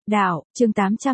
Đạo, chương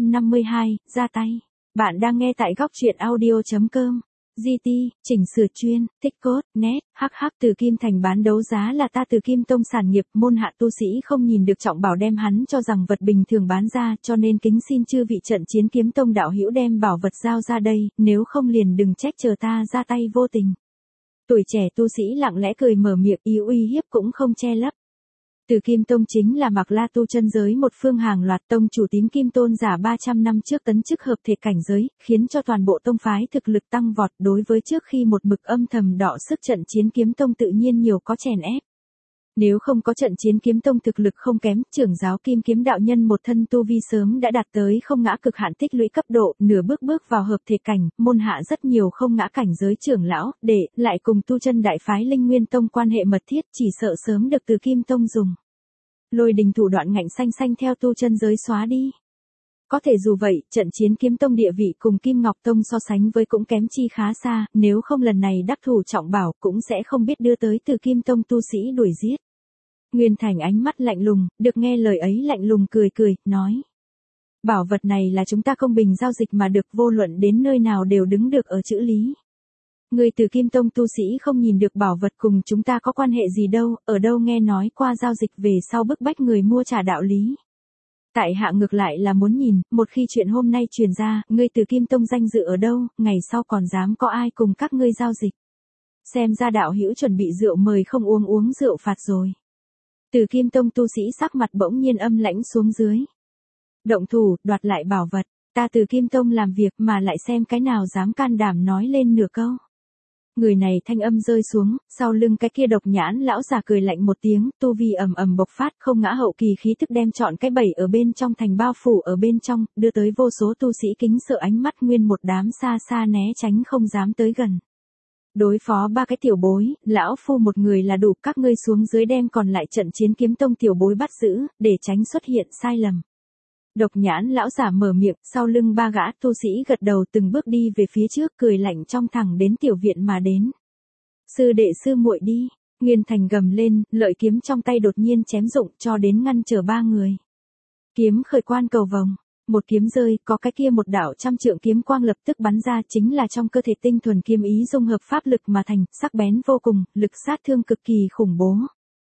852, ra tay. Bạn đang nghe tại góc truyện audio.com. GT, chỉnh sửa chuyên, thích cốt, net, Từ Kim Thành bán đấu giá là ta Từ Kim Tông sản nghiệp, môn hạ tu sĩ không nhìn được trọng bảo đem hắn cho rằng vật bình thường bán ra, cho nên kính xin chư vị trận chiến kiếm tông đạo hữu đem bảo vật giao ra đây, nếu không liền đừng trách chờ ta ra tay vô tình. Tuổi trẻ tu sĩ lặng lẽ cười mở miệng, ý uy hiếp cũng không che lấp. Từ Kim Tông chính là Mạc La tu chân giới một phương hàng loạt, tông chủ Tím Kim Tôn giả 300 năm trước tấn chức hợp thể cảnh giới, khiến cho toàn bộ tông phái thực lực tăng vọt, đối với trước khi một mực âm thầm đọ sức trận chiến kiếm tông tự nhiên nhiều có chèn ép. Nếu không có trận chiến kiếm tông thực lực không kém, trưởng giáo Kim Kiếm đạo nhân một thân tu vi sớm đã đạt tới không ngã cực hạn tích lũy cấp độ, nửa bước vào hợp thể cảnh, môn hạ rất nhiều không ngã cảnh giới trưởng lão, để lại cùng tu chân đại phái Linh Nguyên Tông quan hệ mật thiết, chỉ sợ sớm được Từ Kim Tông dùng Lôi Đình thủ đoạn ngạnh xanh theo tu chân giới xóa đi. Có thể dù vậy, trận chiến kiếm tông địa vị cùng Kim Ngọc Tông so sánh với cũng kém chi khá xa, nếu không lần này đắc thủ trọng bảo cũng sẽ không biết đưa tới Từ Kim Tông tu sĩ đuổi giết. Nguyên Thành ánh mắt lạnh lùng, được nghe lời ấy lạnh lùng cười, nói. Bảo vật này là chúng ta công bình giao dịch mà được, vô luận đến nơi nào đều đứng được ở chữ lý. Người Từ Kim Tông tu sĩ không nhìn được bảo vật cùng chúng ta có quan hệ gì đâu, ở đâu nghe nói qua giao dịch về sau bức bách người mua trả đạo lý. Tại hạ ngược lại là muốn nhìn, một khi chuyện hôm nay truyền ra, ngươi Từ Kim Tông danh dự ở đâu, ngày sau còn dám có ai cùng các ngươi giao dịch. Xem ra đạo hữu chuẩn bị rượu mời không uống rượu phạt rồi. Từ Kim Tông tu sĩ sắc mặt bỗng nhiên âm lãnh xuống dưới. Động thủ, đoạt lại bảo vật, ta Từ Kim Tông làm việc mà lại xem cái nào dám can đảm nói lên nửa câu. Người này thanh âm rơi xuống, sau lưng cái kia độc nhãn lão già cười lạnh một tiếng, tu vi ầm bộc phát, không ngã hậu kỳ khí tức đem trọn cái bẫy ở bên trong thành bao phủ ở bên trong, đưa tới vô số tu sĩ kính sợ ánh mắt, nguyên một đám xa né tránh không dám tới gần. Đối phó ba cái tiểu bối, lão phu một người là đủ, các ngươi xuống dưới đem còn lại trận chiến kiếm tông tiểu bối bắt giữ, để tránh xuất hiện sai lầm. Độc nhãn lão giả mở miệng, sau lưng ba gã tu sĩ gật đầu từng bước đi về phía trước, cười lạnh trong thẳng đến tiểu viện mà đến. Sư đệ sư muội đi, Nguyên Thành gầm lên, lợi kiếm trong tay đột nhiên chém rụng cho đến ngăn trở ba người. Kiếm khởi quan cầu vồng, một kiếm rơi, có cái kia một đạo trăm trượng kiếm quang lập tức bắn ra, chính là trong cơ thể tinh thuần kiếm ý dung hợp pháp lực mà thành, sắc bén vô cùng, lực sát thương cực kỳ khủng bố.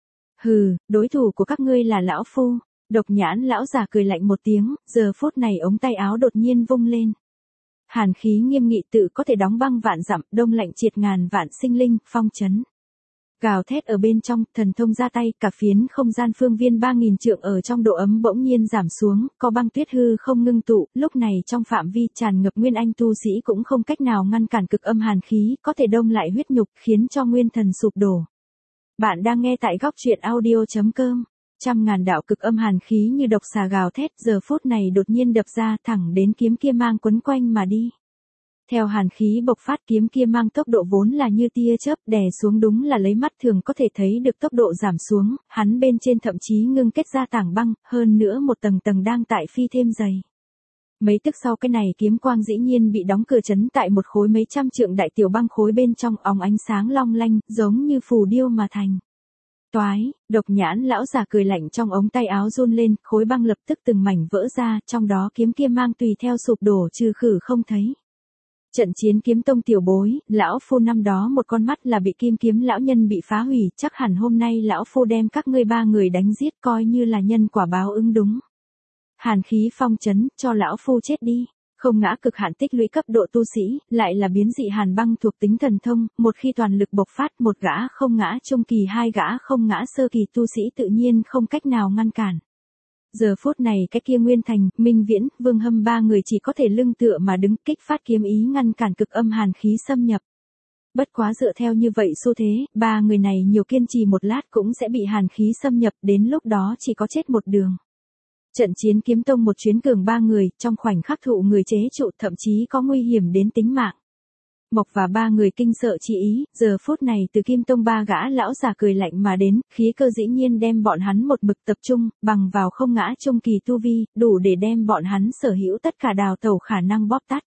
Hừ, đối thủ của các ngươi là lão phu. Độc nhãn lão già cười lạnh một tiếng, giờ phút này ống tay áo đột nhiên vung lên. Hàn khí nghiêm nghị tự có thể đóng băng vạn dặm, đông lạnh triệt ngàn vạn sinh linh, phong chấn. Gào thét ở bên trong, thần thông ra tay, cả phiến không gian phương viên 3000 trượng ở trong độ ấm bỗng nhiên giảm xuống, có băng tuyết hư không ngưng tụ, lúc này trong phạm vi tràn ngập nguyên anh tu sĩ cũng không cách nào ngăn cản cực âm hàn khí, có thể đông lại huyết nhục, khiến cho nguyên thần sụp đổ. Bạn đang nghe tại góc truyện audio.com. Trăm ngàn đạo cực âm hàn khí như độc xà gào thét, giờ phút này đột nhiên đập ra thẳng đến kiếm kia mang quấn quanh mà đi. Theo hàn khí bộc phát, kiếm kia mang tốc độ vốn là như tia chớp đè xuống, đúng là lấy mắt thường có thể thấy được tốc độ giảm xuống, hắn bên trên thậm chí ngưng kết ra tảng băng, hơn nữa một tầng đang tại phi thêm dày. Mấy tức sau cái này kiếm quang dĩ nhiên bị đóng cửa chấn tại một khối mấy trăm trượng đại tiểu băng khối bên trong, óng ánh sáng long lanh, giống như phù điêu mà thành. Toái, độc nhãn lão già cười lạnh, trong ống tay áo run lên, khối băng lập tức từng mảnh vỡ ra, trong đó kiếm kia mang tùy theo sụp đổ trừ khử không thấy. Trận chiến kiếm tông tiểu bối, lão phu năm đó một con mắt là bị Kim Kiếm lão nhân bị phá hủy, chắc hẳn hôm nay lão phu đem các ngươi ba người đánh giết coi như là nhân quả báo ứng đúng. Hàn khí phong chấn, cho lão phu chết đi. Không ngã cực hạn tích lũy cấp độ tu sĩ, lại là biến dị hàn băng thuộc tính thần thông, một khi toàn lực bộc phát, một gã không ngã trung kỳ, hai gã không ngã sơ kỳ tu sĩ tự nhiên không cách nào ngăn cản. Giờ phút này cái kia Nguyên Thành, Minh Viễn, Vương Hâm ba người chỉ có thể lưng tựa mà đứng, kích phát kiếm ý ngăn cản cực âm hàn khí xâm nhập. Bất quá dựa theo như vậy xu thế, ba người này nhiều kiên trì một lát cũng sẽ bị hàn khí xâm nhập, đến lúc đó chỉ có chết một đường. Trận chiến kiếm tông một chuyến cường ba người, trong khoảnh khắc thụ người chế trụ, thậm chí có nguy hiểm đến tính mạng. Mộc và ba người kinh sợ chi ý, giờ phút này Từ Kim Tông ba gã lão già cười lạnh mà đến, khí cơ dĩ nhiên đem bọn hắn một mực tập trung, bằng vào không ngã trung kỳ tu vi, đủ để đem bọn hắn sở hữu tất cả đào tẩu khả năng bóp tắt.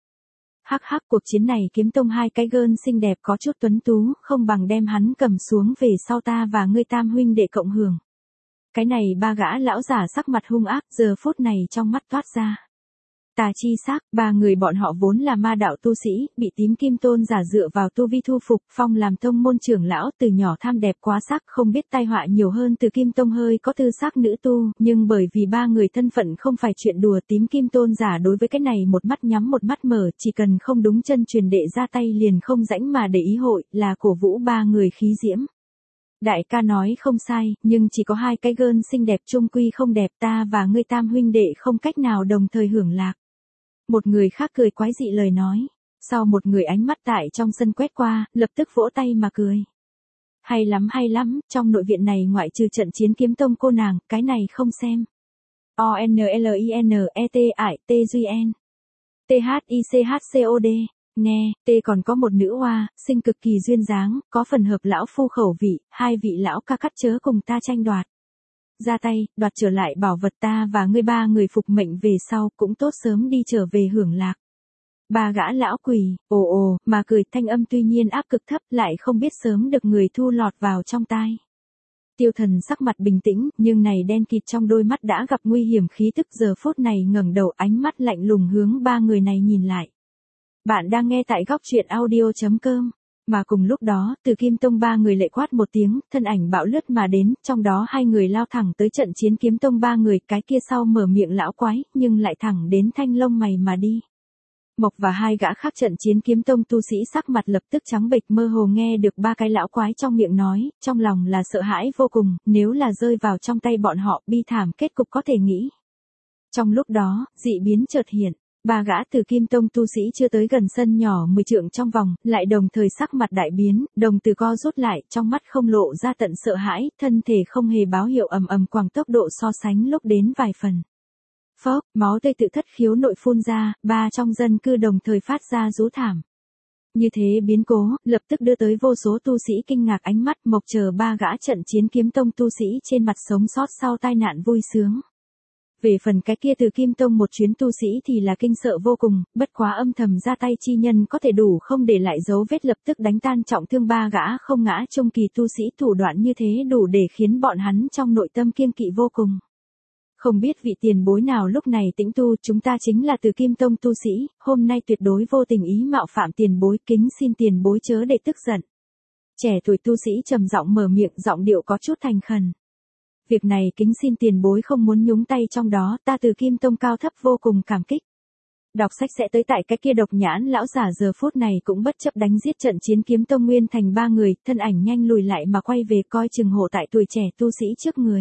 Cuộc chiến này kiếm tông hai cái gơn xinh đẹp có chút tuấn tú, không bằng đem hắn cầm xuống về sau ta và ngươi tam huynh để cộng hưởng. Cái này ba gã lão giả sắc mặt hung ác, giờ phút này trong mắt toát ra tà chi sắc, ba người bọn họ vốn là ma đạo tu sĩ, bị tím kim tôn giả dựa vào tu vi thu phục, phong làm tông môn trưởng lão, từ nhỏ tham đẹp quá sắc, không biết tai họa nhiều hơn từ kim tông hơi có tư sắc nữ tu, nhưng bởi vì ba người thân phận không phải chuyện đùa, tím kim tôn giả đối với cái này một mắt nhắm một mắt mở, chỉ cần không đúng chân truyền đệ ra tay liền không rãnh mà để ý hội, là cổ vũ ba người khí diễm. Đại ca nói không sai, nhưng chỉ có hai cái gơn xinh đẹp chung quy không đẹp, ta và ngươi tam huynh đệ không cách nào đồng thời hưởng lạc. Một người khác cười quái dị lời nói. Sau một người ánh mắt tại trong sân quét qua, lập tức vỗ tay mà cười. Hay lắm, trong nội viện này ngoại trừ trận chiến kiếm tông cô nàng, cái này không xem. ONLINETAITGN THICHCOD Nè, còn có một nữ hoa, xinh cực kỳ duyên dáng, có phần hợp lão phu khẩu vị, hai vị lão ca cắt chớ cùng ta tranh đoạt. Ra tay, đoạt trở lại bảo vật ta và ngươi ba người phục mệnh về sau, cũng tốt sớm đi trở về hưởng lạc. Ba gã lão quỳ, ồ, mà cười, thanh âm tuy nhiên áp cực thấp, lại không biết sớm được người thu lọt vào trong tai. Tiêu Thần sắc mặt bình tĩnh, nhưng này đen kịt trong đôi mắt đã gặp nguy hiểm khí tức, giờ phút này ngẩng đầu, ánh mắt lạnh lùng hướng ba người này nhìn lại. Bạn đang nghe tại góc truyện audio.com. Mà cùng lúc đó, từ Kim Tông ba người lệ quát một tiếng, thân ảnh bão lướt mà đến, trong đó hai người lao thẳng tới trận chiến Kiếm Tông ba người, cái kia sau mở miệng lão quái, nhưng lại thẳng đến Thanh lông mày mà đi. Mộc và hai gã khác trận chiến Kiếm Tông tu sĩ sắc mặt lập tức trắng bệch, mơ hồ nghe được ba cái lão quái trong miệng nói, trong lòng là sợ hãi vô cùng, nếu là rơi vào trong tay bọn họ, bi thảm kết cục có thể nghĩ. Trong lúc đó, dị biến chợt hiện. Ba gã từ Kim Tông tu sĩ chưa tới gần sân nhỏ 10 trượng trong vòng, lại đồng thời sắc mặt đại biến, đồng từ co rút lại, trong mắt không lộ ra tận sợ hãi, thân thể không hề báo hiệu ầm quàng tốc độ so sánh lúc đến vài phần. Phốc, máu tươi tự thất khiếu nội phun ra, ba trong dân cư đồng thời phát ra rú thảm. Như thế biến cố, lập tức đưa tới vô số tu sĩ kinh ngạc ánh mắt, Mộc chờ ba gã trận chiến Kiếm Tông tu sĩ trên mặt sống sót sau tai nạn vui sướng. Về phần cái kia từ Kim Tông một chuyến tu sĩ thì là kinh sợ vô cùng, bất quá âm thầm ra tay chi nhân có thể đủ không để lại dấu vết, lập tức đánh tan trọng thương ba gã không ngã trung kỳ tu sĩ, thủ đoạn như thế đủ để khiến bọn hắn trong nội tâm kiêng kỵ vô cùng. Không biết vị tiền bối nào lúc này tĩnh tu, chúng ta chính là từ Kim Tông tu sĩ, hôm nay tuyệt đối vô tình ý mạo phạm tiền bối, kính xin tiền bối chớ để tức giận. Trẻ tuổi tu sĩ trầm giọng mở miệng, giọng điệu có chút thành khẩn. Việc này kính xin tiền bối không muốn nhúng tay trong đó, ta từ Kim Tông cao thấp vô cùng cảm kích. Đọc sách sẽ tới tại cái kia độc nhãn lão giả giờ phút này cũng bất chấp đánh giết trận chiến Kiếm Tông nguyên thành ba người, thân ảnh nhanh lùi lại mà quay về coi chừng hộ tại tuổi trẻ tu sĩ trước người.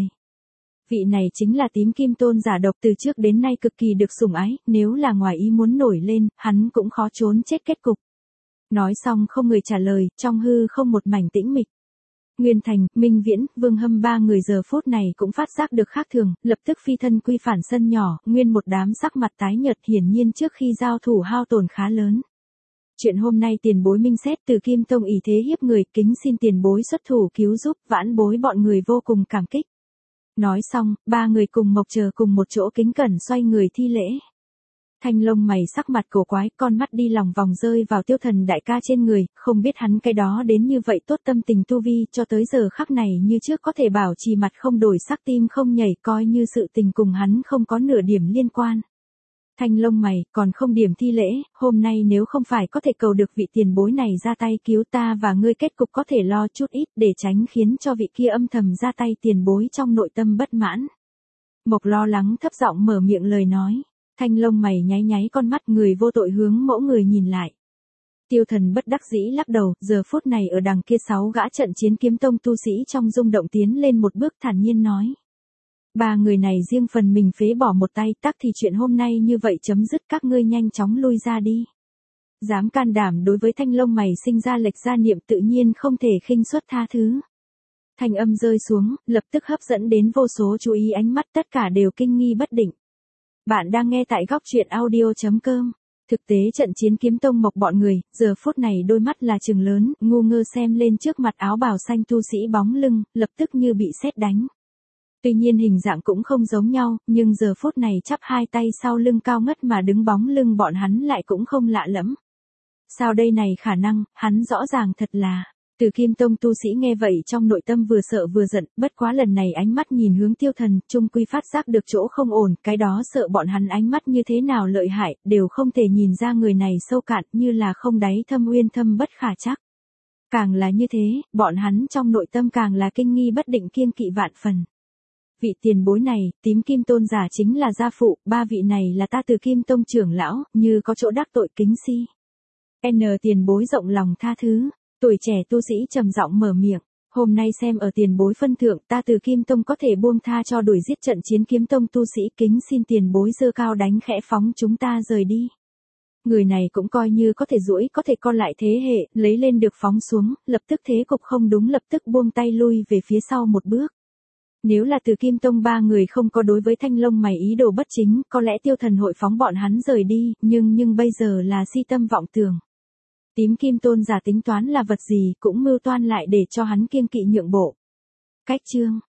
Vị này chính là tím kim tôn giả độc, từ trước đến nay cực kỳ được sủng ái, nếu là ngoài ý muốn nổi lên, hắn cũng khó trốn chết kết cục. Nói xong không người trả lời, trong hư không một mảnh tĩnh mịch. Nguyên Thành, Minh Viễn, Vương Hâm ba người giờ phút này cũng phát giác được khác thường, lập tức phi thân quy phản sân nhỏ, nguyên một đám sắc mặt tái nhợt, hiển nhiên trước khi giao thủ hao tổn khá lớn. Chuyện hôm nay tiền bối minh xét từ Kim Tông ỷ thế hiếp người, kính xin tiền bối xuất thủ cứu giúp, vãn bối bọn người vô cùng cảm kích. Nói xong, ba người cùng Mộc chờ cùng một chỗ kính cẩn xoay người thi lễ. Thanh lông mày sắc mặt cổ quái, con mắt đi lòng vòng rơi vào Tiêu Thần đại ca trên người, không biết hắn cái đó đến như vậy tốt tâm tình tu vi, cho tới giờ khắc này như trước có thể bảo trì mặt không đổi sắc, tim không nhảy, coi như sự tình cùng hắn không có nửa điểm liên quan. Thanh lông mày, còn không điểm thi lễ, hôm nay nếu không phải có thể cầu được vị tiền bối này ra tay cứu ta và ngươi, kết cục có thể lo chút ít để tránh khiến cho vị kia âm thầm ra tay tiền bối trong nội tâm bất mãn. Mộc lo lắng thấp giọng mở miệng lời nói. Thanh lông mày nháy nháy con mắt, người vô tội hướng mẫu người nhìn lại. Tiêu Thần bất đắc dĩ lắc đầu, giờ phút này ở đằng kia 6 gã trận chiến Kiếm Tông tu sĩ trong rung động tiến lên một bước, thản nhiên nói. Ba người này riêng phần mình phế bỏ một tay, tắc thì chuyện hôm nay như vậy chấm dứt, các ngươi nhanh chóng lui ra đi. Dám can đảm đối với thanh lông mày sinh ra lệch gia niệm, tự nhiên không thể khinh suất tha thứ. Thanh âm rơi xuống, lập tức hấp dẫn đến vô số chú ý ánh mắt, tất cả đều kinh nghi bất định. Bạn đang nghe tại góc truyện audio.com. Thực tế trận chiến Kiếm Tông Mộc bọn người, giờ phút này đôi mắt là trừng lớn, ngu ngơ xem lên trước mặt áo bào xanh tu sĩ bóng lưng, lập tức như bị sét đánh. Tuy nhiên hình dạng cũng không giống nhau, nhưng giờ phút này chắp hai tay sau lưng cao ngất mà đứng bóng lưng bọn hắn lại cũng không lạ lẫm. Sao đây này khả năng, hắn rõ ràng thật là Từ Kim Tông tu sĩ nghe vậy trong nội tâm vừa sợ vừa giận, bất quá lần này ánh mắt nhìn hướng Tiêu Thần, trung quy phát giác được chỗ không ổn, cái đó sợ bọn hắn ánh mắt như thế nào lợi hại, đều không thể nhìn ra người này sâu cạn như là không đáy thâm uyên thâm bất khả trắc. Càng là như thế, bọn hắn trong nội tâm càng là kinh nghi bất định kiêng kỵ vạn phần. Vị tiền bối này, tím kim tôn giả chính là gia phụ, ba vị này là ta Từ Kim Tông trưởng lão, như có chỗ đắc tội kính si. N tiền bối rộng lòng tha thứ. Tuổi trẻ tu sĩ trầm giọng mở miệng, hôm nay xem ở tiền bối phân thượng, ta Từ Kim Tông có thể buông tha cho đuổi giết trận chiến kiếm tông tu sĩ, kính xin tiền bối giơ cao đánh khẽ phóng chúng ta rời đi. Người này cũng coi như có thể duỗi có thể con lại thế hệ, lấy lên được phóng xuống, lập tức thế cục không đúng lập tức buông tay lui về phía sau một bước. Nếu là Từ Kim Tông ba người không có đối với Thanh Long mày ý đồ bất chính, có lẽ Tiêu Thần hội phóng bọn hắn rời đi, nhưng bây giờ là si tâm vọng tưởng. Tím kim tôn giả tính toán là vật gì cũng mưu toan lại để cho hắn kiêng kỵ nhượng bộ. Cách chương